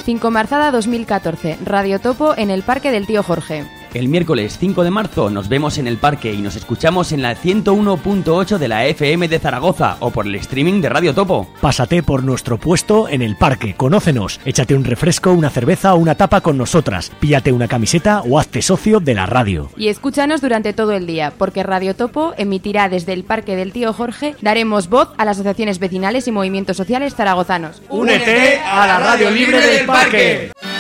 Cincomarzada 2014, Radio Topo en el Parque del Tío Jorge. El miércoles 5 de marzo nos vemos en el parque y nos escuchamos en la 101.8 de la FM de Zaragoza o por el streaming de Radio Topo. Pásate por nuestro puesto en el parque, conócenos, échate un refresco, una cerveza o una tapa con nosotras, píllate una camiseta o hazte socio de la radio. Y escúchanos durante todo el día, porque Radio Topo emitirá desde el Parque del Tío Jorge. Daremos voz a las asociaciones vecinales y movimientos sociales zaragozanos. ¡Únete a la Radio Libre del Parque!